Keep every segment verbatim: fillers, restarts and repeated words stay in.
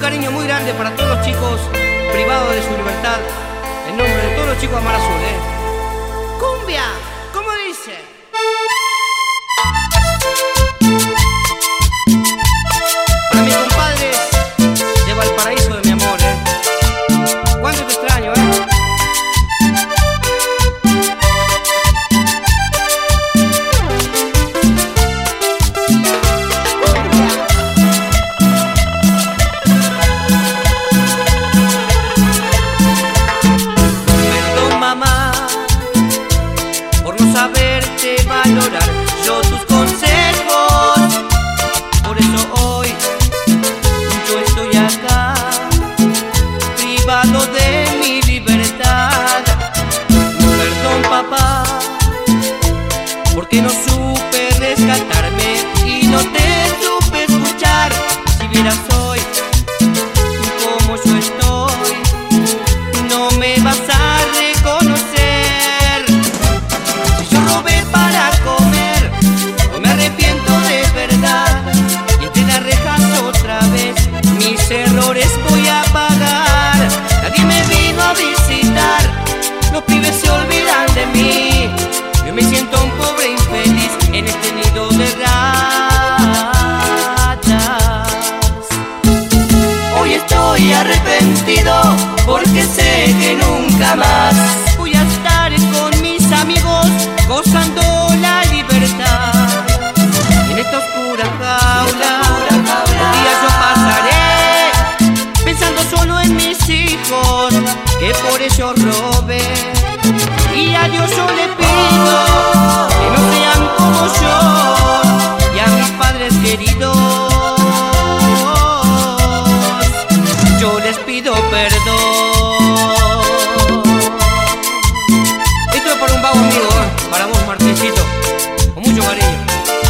cariño muy grande para todos los chicos privados de su libertad, en nombre de todos los chicos de Mar Azul, ¿eh? ¡Cumbia! ¿Cómo dice? Para mis compadres de Valparaíso, de mi amor, ¿eh? ¿Cuánto te extraño, eh? Saberte valorar yo tus consejos, por eso hoy yo estoy acá, privado de mi libertad. Perdón, papá, porque no supe rescatarme y no te supe escuchar. Si vieras hoy cómo yo estoy, no me vas a reconocer. Errores voy a pagar. Nadie me vino a visitar. Los pibes se olvidan de mí. Yo me siento un pobre infeliz en este nido de ratas. Hoy estoy arrepentido porque sé que nunca más voy a estar con mis amigos gozando la libertad. En esta oscura jaula los días yo pasaré solo en mis hijos, que por ellos robé. Y a Dios yo le pido que no sean como yo, y a mis padres queridos yo les pido perdón. Esto es para un vago amigo, ¿eh? Para vos, Martincito, con mucho cariño.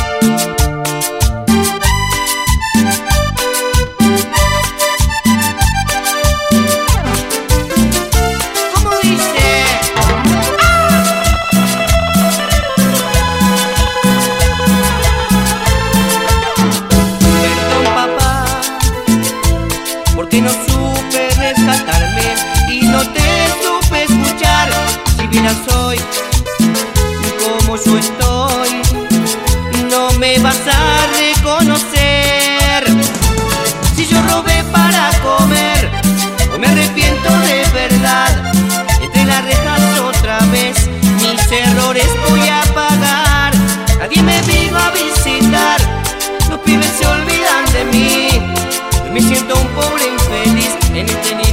Porque no supe rescatarme y no te supe escuchar. Si vieras hoy como yo estoy, no me vas a reconocer. Si yo robé para comer, hoy me arrepiento de verdad. Entre las rejas otra vez, mis errores voy a pagar. Nadie me vino a visitar, los pibes se olvidan de mí. Me siento un pobre infeliz en este nido.